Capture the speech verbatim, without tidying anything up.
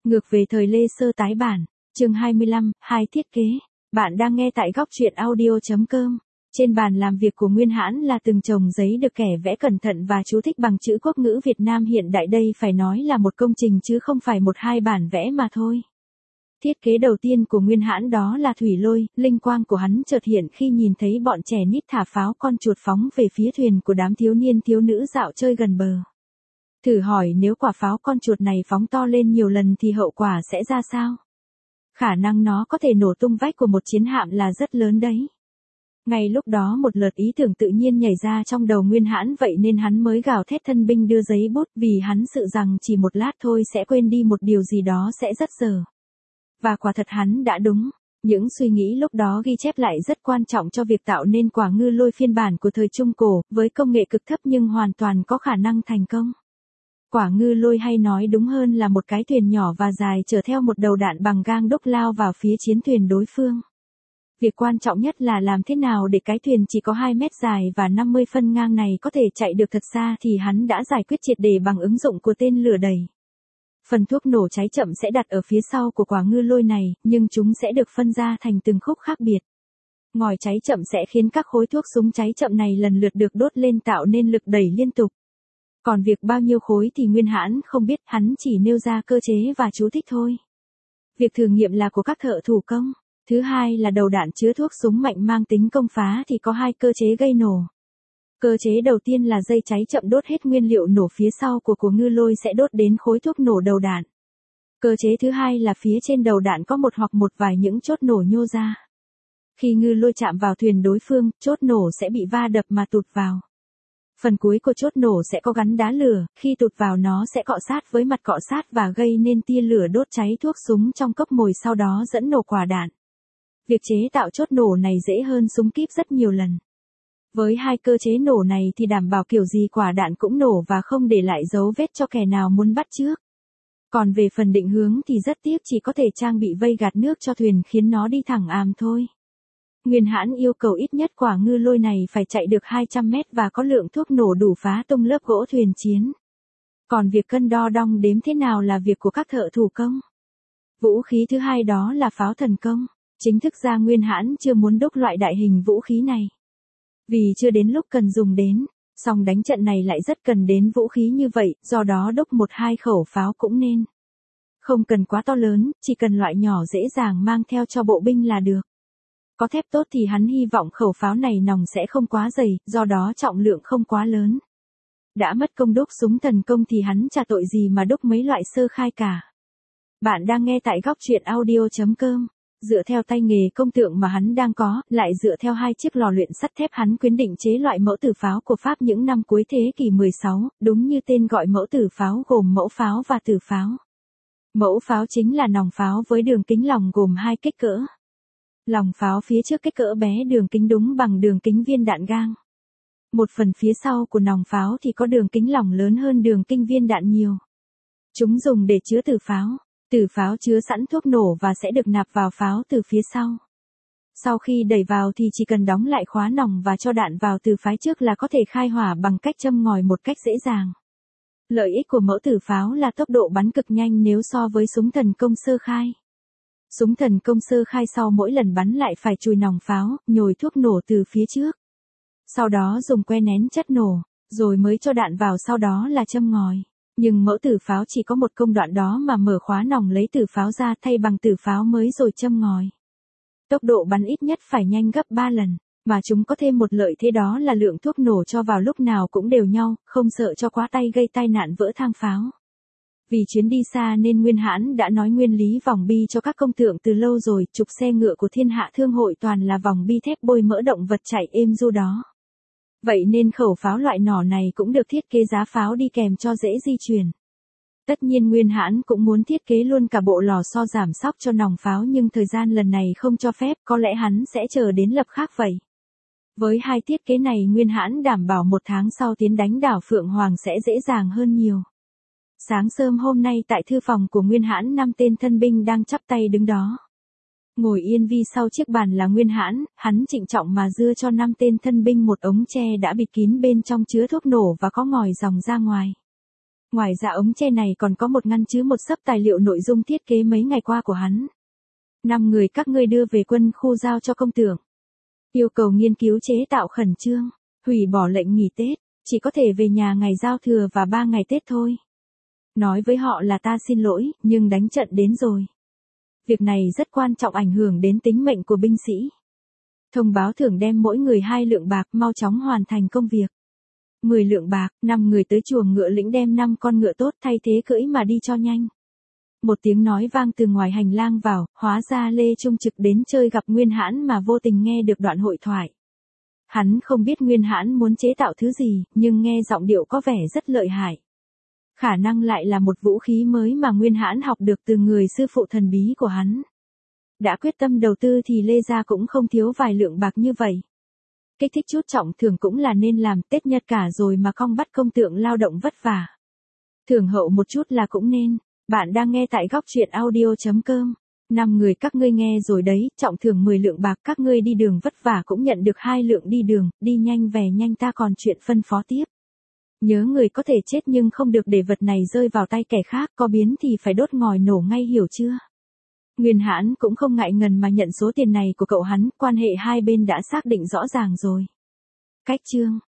Ngược về thời Lê Sơ tái bản, chương hai mươi lăm, hai thiết kế. Bạn đang nghe tại góc truyện audio chấm com. Trên bàn làm việc của Nguyên Hãn là từng chồng giấy được kẻ vẽ cẩn thận và chú thích bằng chữ quốc ngữ Việt Nam hiện đại, đây phải nói là một công trình chứ không phải một hai bản vẽ mà thôi. Thiết kế đầu tiên của Nguyên Hãn đó là thủy lôi, linh quang của hắn chợt hiện khi nhìn thấy bọn trẻ nít thả pháo con chuột phóng về phía thuyền của đám thiếu niên thiếu nữ dạo chơi gần bờ. Thử hỏi nếu quả pháo con chuột này phóng to lên nhiều lần thì hậu quả sẽ ra sao? Khả năng nó có thể nổ tung vách của một chiến hạm là rất lớn đấy. Ngay lúc đó một lượt ý tưởng tự nhiên nhảy ra trong đầu Nguyên Hãn, vậy nên hắn mới gào thét thân binh đưa giấy bút, vì hắn sợ rằng chỉ một lát thôi sẽ quên đi một điều gì đó sẽ rất dở. Và quả thật hắn đã đúng. Những suy nghĩ lúc đó ghi chép lại rất quan trọng cho việc tạo nên quả ngư lôi phiên bản của thời Trung Cổ, với công nghệ cực thấp nhưng hoàn toàn có khả năng thành công. Quả ngư lôi, hay nói đúng hơn là một cái thuyền nhỏ và dài chở theo một đầu đạn bằng gang đúc lao vào phía chiến thuyền đối phương. Việc quan trọng nhất là làm thế nào để cái thuyền chỉ có hai mét dài và năm mươi phân ngang này có thể chạy được thật xa thì hắn đã giải quyết triệt để bằng ứng dụng của tên lửa đẩy. Phần thuốc nổ cháy chậm sẽ đặt ở phía sau của quả ngư lôi này, nhưng chúng sẽ được phân ra thành từng khúc khác biệt. Ngòi cháy chậm sẽ khiến các khối thuốc súng cháy chậm này lần lượt được đốt lên tạo nên lực đẩy liên tục. Còn việc bao nhiêu khối thì Nguyên Hãn không biết, hắn chỉ nêu ra cơ chế và chú thích thôi. Việc thử nghiệm là của các thợ thủ công. Thứ hai là đầu đạn chứa thuốc súng mạnh mang tính công phá thì có hai cơ chế gây nổ. Cơ chế đầu tiên là dây cháy chậm đốt hết nguyên liệu nổ phía sau của của ngư lôi sẽ đốt đến khối thuốc nổ đầu đạn. Cơ chế thứ hai là phía trên đầu đạn có một hoặc một vài những chốt nổ nhô ra. Khi ngư lôi chạm vào thuyền đối phương, chốt nổ sẽ bị va đập mà tụt vào. Phần cuối của chốt nổ sẽ có gắn đá lửa, khi tụt vào nó sẽ cọ sát với mặt cọ sát và gây nên tia lửa đốt cháy thuốc súng trong cốc mồi, sau đó dẫn nổ quả đạn. Việc chế tạo chốt nổ này dễ hơn súng kíp rất nhiều lần. Với hai cơ chế nổ này thì đảm bảo kiểu gì quả đạn cũng nổ và không để lại dấu vết cho kẻ nào muốn bắt chước. Còn về phần định hướng thì rất tiếc chỉ có thể trang bị vây gạt nước cho thuyền khiến nó đi thẳng àm thôi. Nguyên Hãn yêu cầu ít nhất quả ngư lôi này phải chạy được hai trăm mét và có lượng thuốc nổ đủ phá tung lớp gỗ thuyền chiến. Còn việc cân đo đong đếm thế nào là việc của các thợ thủ công. Vũ khí thứ hai đó là pháo thần công. Chính thức ra Nguyên Hãn chưa muốn đúc loại đại hình vũ khí này. Vì chưa đến lúc cần dùng đến, song đánh trận này lại rất cần đến vũ khí như vậy, do đó đúc một hai khẩu pháo cũng nên. Không cần quá to lớn, chỉ cần loại nhỏ dễ dàng mang theo cho bộ binh là được. Có thép tốt thì hắn hy vọng khẩu pháo này nòng sẽ không quá dày, do đó trọng lượng không quá lớn. Đã mất công đúc súng thần công thì hắn chả tội gì mà đúc mấy loại sơ khai cả. Bạn đang nghe tại góc truyện audio chấm com. Dựa theo tay nghề công tượng mà hắn đang có, lại dựa theo hai chiếc lò luyện sắt thép, hắn quyết định chế loại mẫu tử pháo của Pháp những năm cuối thế kỷ mười sáu, đúng như tên gọi mẫu tử pháo gồm mẫu pháo và tử pháo. Mẫu pháo chính là nòng pháo với đường kính lòng gồm hai kích cỡ. Lòng pháo phía trước kích cỡ bé, đường kính đúng bằng đường kính viên đạn gang. Một phần phía sau của nòng pháo thì có đường kính lòng lớn hơn đường kính viên đạn nhiều. Chúng dùng để chứa tử pháo. Tử pháo chứa sẵn thuốc nổ và sẽ được nạp vào pháo từ phía sau. Sau khi đẩy vào thì chỉ cần đóng lại khóa nòng và cho đạn vào từ phái trước là có thể khai hỏa bằng cách châm ngòi một cách dễ dàng. Lợi ích của mẫu tử pháo là tốc độ bắn cực nhanh nếu so với súng thần công sơ khai. Súng thần công sơ khai sau mỗi lần bắn lại phải chùi nòng pháo, nhồi thuốc nổ từ phía trước. Sau đó dùng que nén chất nổ, rồi mới cho đạn vào, sau đó là châm ngòi. Nhưng mẫu tử pháo chỉ có một công đoạn đó mà mở khóa nòng lấy tử pháo ra thay bằng tử pháo mới rồi châm ngòi. Tốc độ bắn ít nhất phải nhanh gấp ba lần, mà chúng có thêm một lợi thế đó là lượng thuốc nổ cho vào lúc nào cũng đều nhau, không sợ cho quá tay gây tai nạn vỡ thang pháo. Vì chuyến đi xa nên Nguyên Hãn đã nói nguyên lý vòng bi cho các công tượng từ lâu rồi, trục xe ngựa của Thiên Hạ Thương hội toàn là vòng bi thép bôi mỡ động vật chạy êm du đó. Vậy nên khẩu pháo loại nỏ này cũng được thiết kế giá pháo đi kèm cho dễ di chuyển. Tất nhiên Nguyên Hãn cũng muốn thiết kế luôn cả bộ lò xo giảm xóc cho nòng pháo, nhưng thời gian lần này không cho phép, có lẽ hắn sẽ chờ đến lập khác vậy. Với hai thiết kế này Nguyên Hãn đảm bảo một tháng sau tiến đánh đảo Phượng Hoàng sẽ dễ dàng hơn nhiều. Sáng sớm hôm nay tại thư phòng của Nguyên Hãn, năm tên thân binh đang chắp tay đứng đó. Ngồi yên vi sau chiếc bàn là Nguyên Hãn, hắn trịnh trọng mà dưa cho năm tên thân binh một ống tre đã bịt kín, bên trong chứa thuốc nổ và có ngòi dòng ra ngoài. Ngoài ra ống tre này còn có một ngăn chứa một xấp tài liệu nội dung thiết kế mấy ngày qua của hắn. Năm người các ngươi đưa về quân khu giao cho công tưởng. Yêu cầu nghiên cứu chế tạo khẩn trương, hủy bỏ lệnh nghỉ Tết, chỉ có thể về nhà ngày giao thừa và ba ngày Tết thôi. Nói với họ là ta xin lỗi, nhưng đánh trận đến rồi. Việc này rất quan trọng, ảnh hưởng đến tính mệnh của binh sĩ. Thông báo thưởng đem mỗi người hai lượng bạc, mau chóng hoàn thành công việc. mười lượng bạc, năm người tới chuồng ngựa lĩnh đem năm con ngựa tốt thay thế cưỡi mà đi cho nhanh. Một tiếng nói vang từ ngoài hành lang vào, hóa ra Lê Trung Trực đến chơi gặp Nguyên Hãn mà vô tình nghe được đoạn hội thoại. Hắn không biết Nguyên Hãn muốn chế tạo thứ gì, nhưng nghe giọng điệu có vẻ rất lợi hại. Khả năng lại là một vũ khí mới mà Nguyên Hãn học được từ người sư phụ thần bí của hắn. Đã quyết tâm đầu tư thì Lê gia cũng không thiếu vài lượng bạc như vậy. Kích thích chút trọng thưởng cũng là nên làm, Tết Nhật cả rồi mà không bắt công tượng lao động vất vả. Thưởng hậu một chút là cũng nên. Bạn đang nghe tại góc truyện audio chấm com. Năm người các ngươi nghe rồi đấy, trọng thưởng mười lượng bạc, các ngươi đi đường vất vả cũng nhận được hai lượng đi đường, đi nhanh về nhanh, ta còn chuyện phân phó tiếp. Nhớ người có thể chết nhưng không được để vật này rơi vào tay kẻ khác, có biến thì phải đốt ngòi nổ ngay, hiểu chưa? Nguyên Hãn cũng không ngại ngần mà nhận số tiền này của cậu hắn, quan hệ hai bên đã xác định rõ ràng rồi. Cách chương